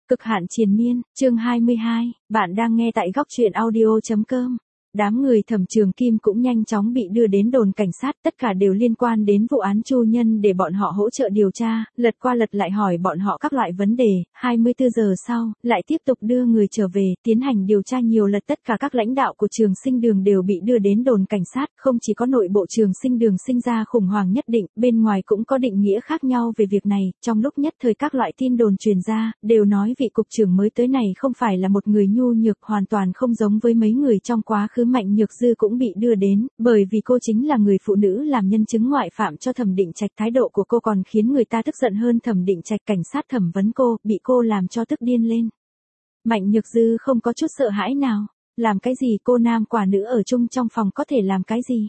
Cực hạn triền miên, chương 22, bạn đang nghe tại góc truyện audio.com. Đám người Thẩm Trường Kim cũng nhanh chóng bị đưa đến đồn cảnh sát, tất cả đều liên quan đến vụ án Chu Nhân để bọn họ hỗ trợ điều tra, lật qua lật lại hỏi bọn họ các loại vấn đề, 24 giờ sau, lại tiếp tục đưa người trở về, tiến hành điều tra nhiều lượt. Tất cả các lãnh đạo của Trường Sinh Đường đều bị đưa đến đồn cảnh sát, không chỉ có nội bộ Trường Sinh Đường sinh ra khủng hoảng nhất định, bên ngoài cũng có định nghĩa khác nhau về việc này. Trong lúc nhất thời các loại tin đồn truyền ra, đều nói vị cục trưởng mới tới này không phải là một người nhu nhược, hoàn toàn không giống với mấy người trong quá khứ. Mạnh Nhược Dư cũng bị đưa đến, bởi vì cô chính là người phụ nữ làm nhân chứng ngoại phạm cho Thẩm Định Trạch, thái độ của cô còn khiến người ta tức giận hơn. Thẩm Định Trạch cảnh sát thẩm vấn cô, bị cô làm cho tức điên lên. Mạnh Nhược Dư không có chút sợ hãi nào, làm cái gì, cô nam quả nữ ở chung trong phòng có thể làm cái gì?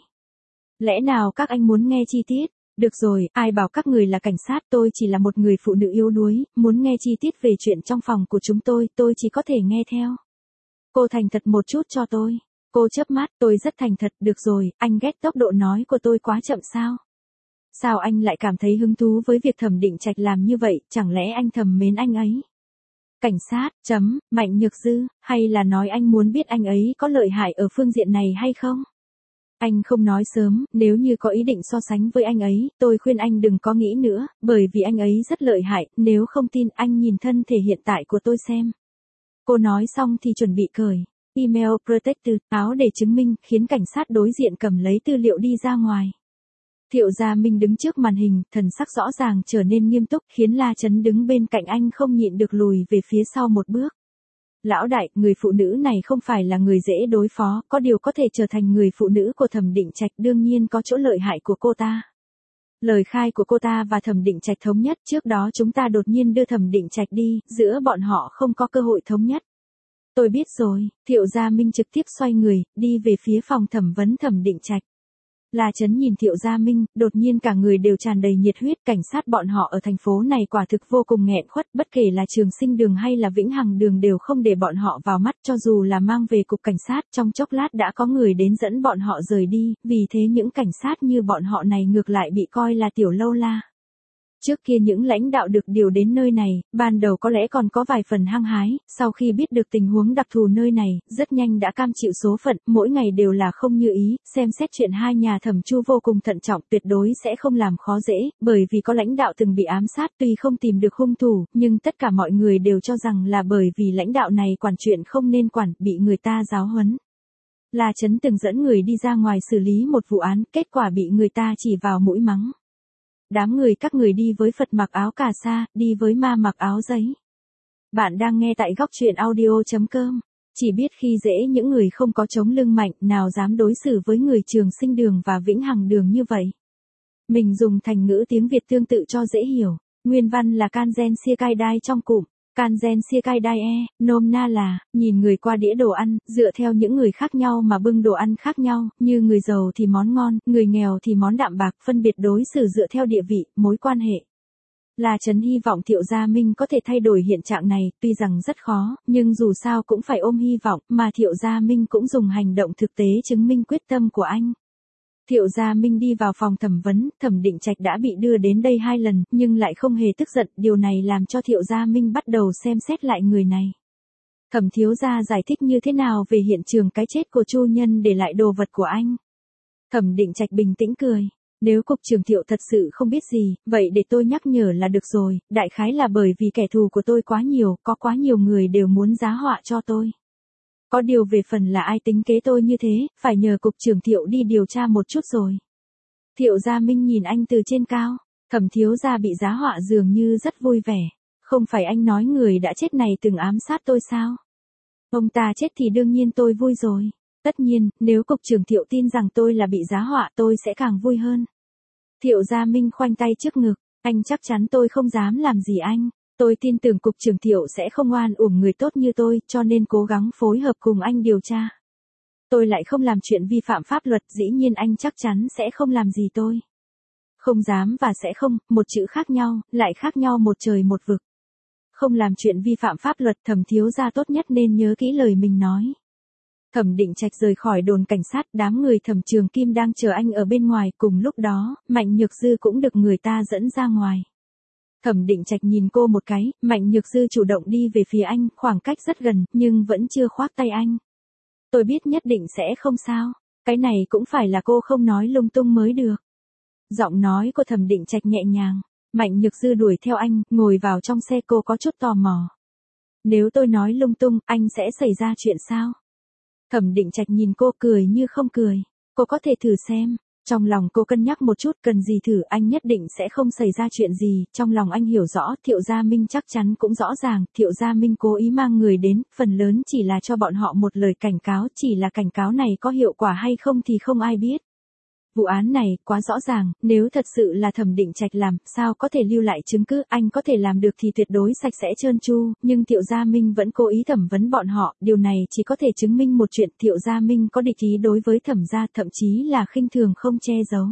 Lẽ nào các anh muốn nghe chi tiết? Được rồi, ai bảo các người là cảnh sát, tôi chỉ là một người phụ nữ yếu đuối, muốn nghe chi tiết về chuyện trong phòng của chúng tôi chỉ có thể nghe theo. Cô thành thật một chút cho tôi. Cô chớp mắt, tôi rất thành thật. Được rồi, anh ghét tốc độ nói của tôi quá chậm sao? Sao anh lại cảm thấy hứng thú với việc Thẩm Định Trạch làm như vậy, chẳng lẽ anh thầm mến anh ấy? Cảnh sát, Mạnh Nhược Dư, hay là nói anh muốn biết anh ấy có lợi hại ở phương diện này hay không? Anh không nói sớm, nếu như có ý định so sánh với anh ấy, tôi khuyên anh đừng có nghĩ nữa, bởi vì anh ấy rất lợi hại, nếu không tin anh nhìn thân thể hiện tại của tôi xem. Cô nói xong thì chuẩn bị cởi email protector áo để chứng minh, khiến cảnh sát đối diện cầm lấy tư liệu đi ra ngoài. Thiệu Gia Minh đứng trước màn hình, thần sắc rõ ràng trở nên nghiêm túc, khiến La Chấn đứng bên cạnh anh không nhịn được lùi về phía sau một bước. Lão đại, người phụ nữ này không phải là người dễ đối phó, có điều có thể trở thành người phụ nữ của Thẩm Định Trạch, đương nhiên có chỗ lợi hại của cô ta. Lời khai của cô ta và Thẩm Định Trạch thống nhất, trước đó chúng ta đột nhiên đưa Thẩm Định Trạch đi, giữa bọn họ không có cơ hội thống nhất. Tôi biết rồi. Thiệu Gia Minh trực tiếp xoay người, đi về phía phòng thẩm vấn Thẩm Định Trạch. La Chấn nhìn Thiệu Gia Minh, đột nhiên cả người đều tràn đầy nhiệt huyết. Cảnh sát bọn họ ở thành phố này quả thực vô cùng nghẹn khuất, bất kể là Trường Sinh Đường hay là Vĩnh Hằng Đường đều không để bọn họ vào mắt, cho dù là mang về cục cảnh sát, trong chốc lát đã có người đến dẫn bọn họ rời đi, vì thế những cảnh sát như bọn họ này ngược lại bị coi là tiểu lâu la. Trước kia những lãnh đạo được điều đến nơi này, ban đầu có lẽ còn có vài phần hăng hái, sau khi biết được tình huống đặc thù nơi này, rất nhanh đã cam chịu số phận, mỗi ngày đều là không như ý, xem xét chuyện hai nhà Thẩm Chu vô cùng thận trọng, tuyệt đối sẽ không làm khó dễ, bởi vì có lãnh đạo từng bị ám sát, tuy không tìm được hung thủ, nhưng tất cả mọi người đều cho rằng là bởi vì lãnh đạo này quản chuyện không nên quản, bị người ta giáo huấn. La Chấn từng dẫn người đi ra ngoài xử lý một vụ án, kết quả bị người ta chỉ vào mũi mắng. Đám người các người đi với Phật mặc áo cà sa, đi với ma mặc áo giấy. Bạn đang nghe tại góc truyện audio.com. Chỉ biết khi dễ những người không có chống lưng mạnh, nào dám đối xử với người Trường Sinh Đường và Vĩnh Hằng Đường như vậy. Mình dùng thành ngữ tiếng Việt tương tự cho dễ hiểu. Nguyên văn là Kangen Siekai trong cụm. Kangen Siekai nôm na là, nhìn người qua đĩa đồ ăn, dựa theo những người khác nhau mà bưng đồ ăn khác nhau, như người giàu thì món ngon, người nghèo thì món đạm bạc, phân biệt đối xử dựa theo địa vị, mối quan hệ. La Chấn hy vọng Thiệu Gia Minh có thể thay đổi hiện trạng này, tuy rằng rất khó, nhưng dù sao cũng phải ôm hy vọng, mà Thiệu Gia Minh cũng dùng hành động thực tế chứng minh quyết tâm của anh. Thiệu Gia Minh đi vào phòng thẩm vấn, Thẩm Định Trạch đã bị đưa đến đây 2 lần, nhưng lại không hề tức giận, điều này làm cho Thiệu Gia Minh bắt đầu xem xét lại người này. Thẩm thiếu gia giải thích như thế nào về hiện trường cái chết của Chu Nhân để lại đồ vật của anh? Thẩm Định Trạch bình tĩnh cười. Nếu cục trưởng Thiệu thật sự không biết gì, vậy để tôi nhắc nhở là được rồi, đại khái là bởi vì kẻ thù của tôi quá nhiều, có quá nhiều người đều muốn giá họa cho tôi. Có điều về phần là ai tính kế tôi như thế, phải nhờ cục trưởng Thiệu đi điều tra một chút rồi. Thiệu Gia Minh nhìn anh từ trên cao, Thẩm thiếu gia bị giá họa dường như rất vui vẻ. Không phải anh nói người đã chết này từng ám sát tôi sao? Ông ta chết thì đương nhiên tôi vui rồi. Tất nhiên, nếu cục trưởng Thiệu tin rằng tôi là bị giá họa tôi sẽ càng vui hơn. Thiệu Gia Minh khoanh tay trước ngực, anh chắc chắn tôi không dám làm gì anh. Tôi tin tưởng cục trưởng Thiệu sẽ không oan uổng người tốt như tôi, cho nên cố gắng phối hợp cùng anh điều tra. Tôi lại không làm chuyện vi phạm pháp luật, dĩ nhiên anh chắc chắn sẽ không làm gì tôi. Không dám và sẽ không, một chữ khác nhau, lại khác nhau một trời một vực. Không làm chuyện vi phạm pháp luật, Thẩm thiếu gia tốt nhất nên nhớ kỹ lời mình nói. Thẩm Định Trạch rời khỏi đồn cảnh sát, đám người Thẩm Trường Kim đang chờ anh ở bên ngoài, cùng lúc đó, Mạnh Nhược Dư cũng được người ta dẫn ra ngoài. Thẩm Định Trạch nhìn cô một cái, Mạnh Nhược Dư chủ động đi về phía anh, khoảng cách rất gần, nhưng vẫn chưa khoác tay anh. Tôi biết nhất định sẽ không sao. Cái này cũng phải là cô không nói lung tung mới được. Giọng nói của Thẩm Định Trạch nhẹ nhàng. Mạnh Nhược Dư đuổi theo anh, ngồi vào trong xe, cô có chút tò mò. Nếu tôi nói lung tung, anh sẽ xảy ra chuyện sao? Thẩm Định Trạch nhìn cô cười như không cười. Cô có thể thử xem. Trong lòng cô cân nhắc một chút, cần gì thử, anh nhất định sẽ không xảy ra chuyện gì. Trong lòng anh hiểu rõ, Thiệu Gia Minh chắc chắn cũng rõ ràng, Thiệu Gia Minh cố ý mang người đến, phần lớn chỉ là cho bọn họ một lời cảnh cáo, chỉ là cảnh cáo này có hiệu quả hay không thì không ai biết. Vụ án này quá rõ ràng, nếu thật sự là Thẩm Định Trạch làm, sao có thể lưu lại chứng cứ, anh có thể làm được thì tuyệt đối sạch sẽ trơn tru, nhưng Thiệu Gia Minh vẫn cố ý thẩm vấn bọn họ, điều này chỉ có thể chứng minh một chuyện, Thiệu Gia Minh có địch ý đối với Thẩm gia, thậm chí là khinh thường không che giấu.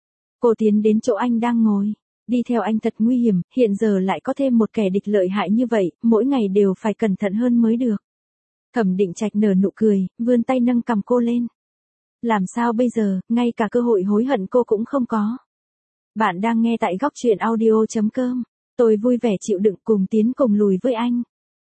Cô tiến đến chỗ anh đang ngồi, đi theo anh thật nguy hiểm, hiện giờ lại có thêm một kẻ địch lợi hại như vậy, mỗi ngày đều phải cẩn thận hơn mới được. Thẩm Định Trạch nở nụ cười, vươn tay nâng cằm cô lên. Làm sao bây giờ, ngay cả cơ hội hối hận cô cũng không có. Bạn đang nghe tại góc truyện audio.com. Tôi vui vẻ chịu đựng cùng tiến cùng lùi với anh.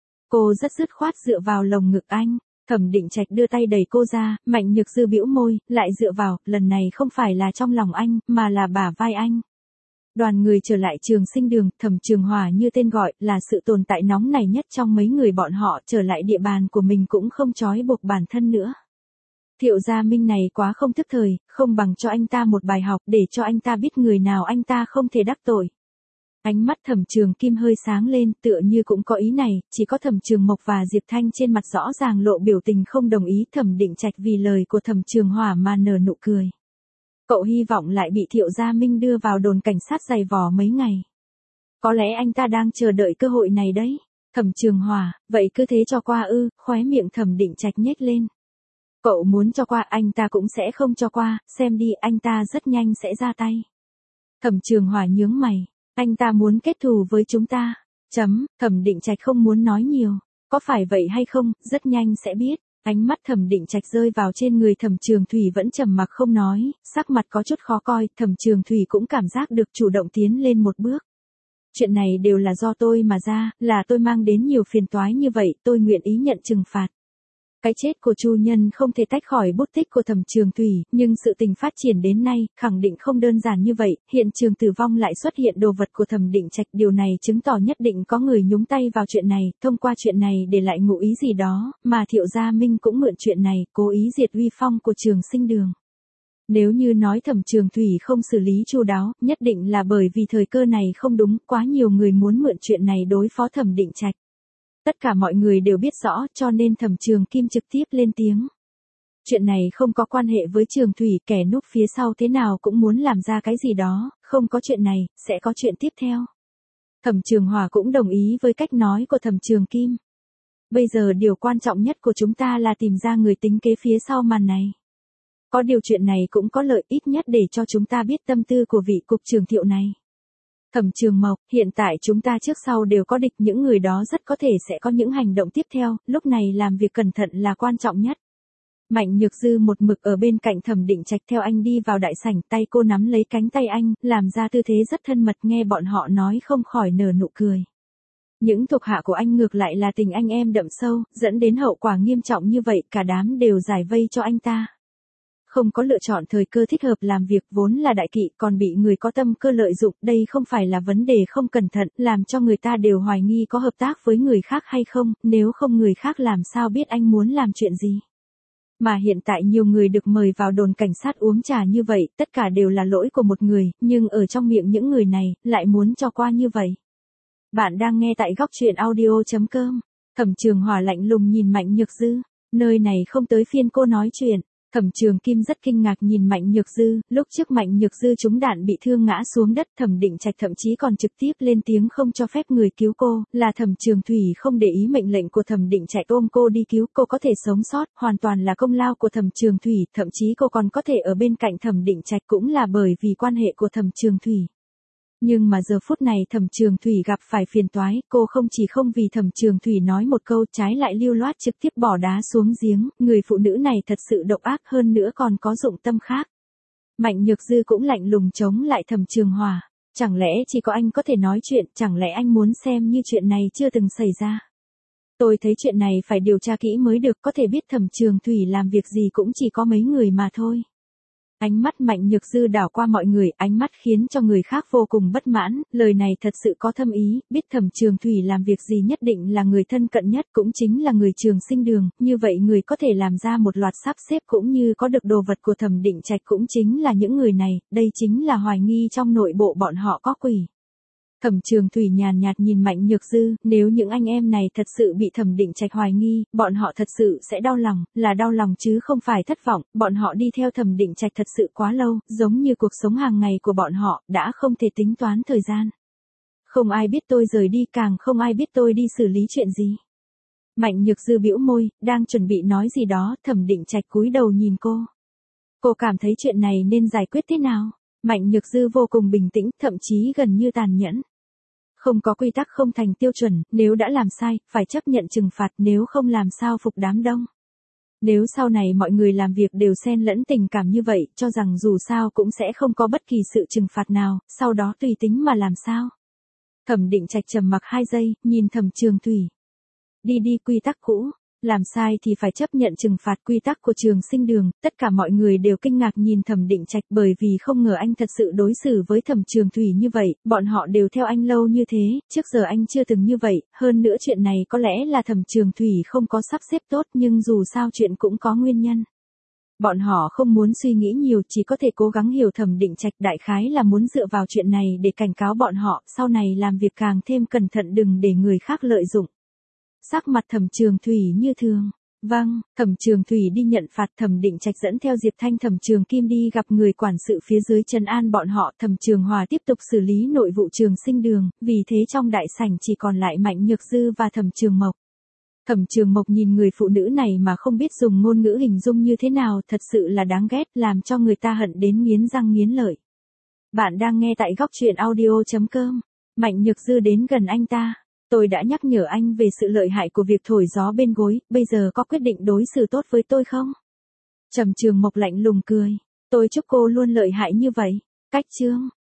Cô rất dứt khoát dựa vào lồng ngực anh. Thẩm Định Trạch đưa tay đẩy cô ra, Mạnh Nhược Dư bĩu môi, lại dựa vào, lần này không phải là trong lòng anh, mà là bả vai anh. Đoàn người trở lại Trường Sinh Đường, Thẩm Trường Hòa như tên gọi, là sự tồn tại nóng này nhất trong mấy người bọn họ, trở lại địa bàn của mình cũng không trói buộc bản thân nữa. Thiệu Gia Minh này quá không thức thời, không bằng cho anh ta một bài học để cho anh ta biết người nào anh ta không thể đắc tội. Ánh mắt Thẩm Trường Kim hơi sáng lên, tựa như cũng có ý này, chỉ có Thẩm Trường Mộc và Diệp Thanh trên mặt rõ ràng lộ biểu tình không đồng ý. Thẩm Định Trạch vì lời của Thẩm Trường Hòa mà nở nụ cười. Cậu hy vọng lại bị Thiệu Gia Minh đưa vào đồn cảnh sát giày vò mấy ngày. Có lẽ anh ta đang chờ đợi cơ hội này đấy. Thẩm Trường Hòa, vậy cứ thế cho qua ư? Khóe miệng Thẩm Định Trạch nhếch lên. Cậu muốn cho qua, anh ta cũng sẽ không cho qua, xem đi, anh ta rất nhanh sẽ ra tay. Thẩm Trường Hòa nhướng mày, anh ta muốn kết thù với chúng ta. Thẩm Định Trạch không muốn nói nhiều, có phải vậy hay không, rất nhanh sẽ biết. Ánh mắt Thẩm Định Trạch rơi vào trên người Thẩm Trường Thủy vẫn trầm mặc không nói, sắc mặt có chút khó coi, Thẩm Trường Thủy cũng cảm giác được chủ động tiến lên một bước. Chuyện này đều là do tôi mà ra, là tôi mang đến nhiều phiền toái như vậy, tôi nguyện ý nhận trừng phạt. Cái chết của Chu Nhân không thể tách khỏi bút tích của Thẩm Trường Thủy, nhưng sự tình phát triển đến nay, khẳng định không đơn giản như vậy, hiện trường tử vong lại xuất hiện đồ vật của Thẩm Định Trạch, điều này chứng tỏ nhất định có người nhúng tay vào chuyện này, thông qua chuyện này để lại ngụ ý gì đó, mà Thiệu Gia Minh cũng mượn chuyện này, cố ý diệt uy phong của Trường Sinh Đường. Nếu như nói Thẩm Trường Thủy không xử lý chu đáo, nhất định là bởi vì thời cơ này không đúng, quá nhiều người muốn mượn chuyện này đối phó Thẩm Định Trạch. Tất cả mọi người đều biết rõ, cho nên Thẩm Trường Kim trực tiếp lên tiếng. Chuyện này không có quan hệ với Trường Thủy, kẻ núp phía sau thế nào cũng muốn làm ra cái gì đó, không có chuyện này, sẽ có chuyện tiếp theo. Thẩm Trường Hòa cũng đồng ý với cách nói của Thẩm Trường Kim. Bây giờ điều quan trọng nhất của chúng ta là tìm ra người tính kế phía sau màn này. Có điều chuyện này cũng có lợi, ít nhất để cho chúng ta biết tâm tư của vị cục trưởng Thiệu này. Thẩm Trường Mộc, hiện tại chúng ta trước sau đều có địch, những người đó rất có thể sẽ có những hành động tiếp theo, lúc này làm việc cẩn thận là quan trọng nhất. Mạnh Nhược Dư một mực ở bên cạnh Thẩm Định Trạch theo anh đi vào đại sảnh, tay cô nắm lấy cánh tay anh, làm ra tư thế rất thân mật, nghe bọn họ nói không khỏi nở nụ cười. Những thuộc hạ của anh ngược lại là tình anh em đậm sâu, dẫn đến hậu quả nghiêm trọng như vậy, cả đám đều giải vây cho anh ta. Không có lựa chọn thời cơ thích hợp làm việc, vốn là đại kỵ, còn bị người có tâm cơ lợi dụng, đây không phải là vấn đề không cẩn thận, làm cho người ta đều hoài nghi có hợp tác với người khác hay không, nếu không người khác làm sao biết anh muốn làm chuyện gì. Mà hiện tại nhiều người được mời vào đồn cảnh sát uống trà như vậy, tất cả đều là lỗi của một người, nhưng ở trong miệng những người này, lại muốn cho qua như vậy. Bạn đang nghe tại góc truyện audio.com. Thẩm Trường Hòa lạnh lùng nhìn Mạnh Nhược Dư, nơi này không tới phiên cô nói chuyện. Thẩm Trường Kim rất kinh ngạc nhìn Mạnh Nhược Dư, lúc trước Mạnh Nhược Dư trúng đạn bị thương ngã xuống đất, Thẩm Định Trạch thậm chí còn trực tiếp lên tiếng không cho phép người cứu cô, là Thẩm Trường Thủy không để ý mệnh lệnh của Thẩm Định Trạch ôm cô đi cứu, cô có thể sống sót, hoàn toàn là công lao của Thẩm Trường Thủy, thậm chí cô còn có thể ở bên cạnh Thẩm Định Trạch cũng là bởi vì quan hệ của Thẩm Trường Thủy. Nhưng mà giờ phút này Thẩm Trường Thủy gặp phải phiền toái, cô không chỉ không vì Thẩm Trường Thủy nói một câu, trái lại lưu loát trực tiếp bỏ đá xuống giếng, người phụ nữ này thật sự độc ác, hơn nữa còn có dụng tâm khác. Mạnh Nhược Dư cũng lạnh lùng chống lại Thẩm Trường Hòa. Chẳng lẽ chỉ có anh có thể nói chuyện, chẳng lẽ anh muốn xem như chuyện này chưa từng xảy ra? Tôi thấy chuyện này phải điều tra kỹ mới được, có thể biết Thẩm Trường Thủy làm việc gì cũng chỉ có mấy người mà thôi. Ánh mắt Mạnh Nhược Dư đảo qua mọi người, ánh mắt khiến cho người khác vô cùng bất mãn, lời này thật sự có thâm ý, biết Thẩm Trường Thủy làm việc gì nhất định là người thân cận nhất, cũng chính là người Trường Sinh Đường, như vậy người có thể làm ra một loạt sắp xếp cũng như có được đồ vật của Thẩm Định Trạch cũng chính là những người này, đây chính là hoài nghi trong nội bộ bọn họ có quỷ. Thẩm Trường Thủy nhàn nhạt nhìn Mạnh Nhược Dư, nếu những anh em này thật sự bị Thẩm Định Trạch hoài nghi, bọn họ thật sự sẽ đau lòng, là đau lòng chứ không phải thất vọng, bọn họ đi theo Thẩm Định Trạch thật sự quá lâu, giống như cuộc sống hàng ngày của bọn họ, đã không thể tính toán thời gian. Không ai biết tôi rời đi, càng không ai biết tôi đi xử lý chuyện gì. Mạnh Nhược Dư bĩu môi, đang chuẩn bị nói gì đó, Thẩm Định Trạch cúi đầu nhìn cô. Cô cảm thấy chuyện này nên giải quyết thế nào? Mạnh Nhược Dư vô cùng bình tĩnh, thậm chí gần như tàn nhẫn. Không có quy tắc không thành tiêu chuẩn, nếu đã làm sai, phải chấp nhận trừng phạt, nếu không làm sao phục đám đông. Nếu sau này mọi người làm việc đều xen lẫn tình cảm như vậy, cho rằng dù sao cũng sẽ không có bất kỳ sự trừng phạt nào, sau đó tùy tính mà làm sao. Thẩm Định Trạch trầm mặc 2 giây, nhìn Thẩm Trường Thủy. Đi quy tắc cũ. Làm sai thì phải chấp nhận trừng phạt, quy tắc của Trường Sinh Đường, tất cả mọi người đều kinh ngạc nhìn Thẩm Định Trạch bởi vì không ngờ anh thật sự đối xử với Thẩm Trường Thủy như vậy, bọn họ đều theo anh lâu như thế, trước giờ anh chưa từng như vậy, hơn nữa chuyện này có lẽ là Thẩm Trường Thủy không có sắp xếp tốt nhưng dù sao chuyện cũng có nguyên nhân. Bọn họ không muốn suy nghĩ nhiều, chỉ có thể cố gắng hiểu Thẩm Định Trạch đại khái là muốn dựa vào chuyện này để cảnh cáo bọn họ, sau này làm việc càng thêm cẩn thận đừng để người khác lợi dụng. Sắc mặt Thẩm Trường Thủy như thường. Vâng, Thẩm Trường Thủy đi nhận phạt, Thẩm Định Trạch dẫn theo Diệp Thanh Thẩm Trường Kim đi gặp người quản sự phía dưới trấn an bọn họ, Thẩm Trường Hòa tiếp tục xử lý nội vụ Trường Sinh Đường, vì thế trong đại sảnh chỉ còn lại Mạnh Nhược Dư và Thẩm Trường Mộc. Thẩm Trường Mộc nhìn người phụ nữ này mà không biết dùng ngôn ngữ hình dung như thế nào, thật sự là đáng ghét, làm cho người ta hận đến nghiến răng nghiến lợi. Bạn đang nghe tại góc truyện audio.com. Mạnh Nhược Dư đến gần anh ta. Tôi đã nhắc nhở anh về sự lợi hại của việc thổi gió bên gối, bây giờ có quyết định đối xử tốt với tôi không? Thẩm Trường Mộc lạnh lùng cười. Tôi chúc cô luôn lợi hại như vậy. Cách chương.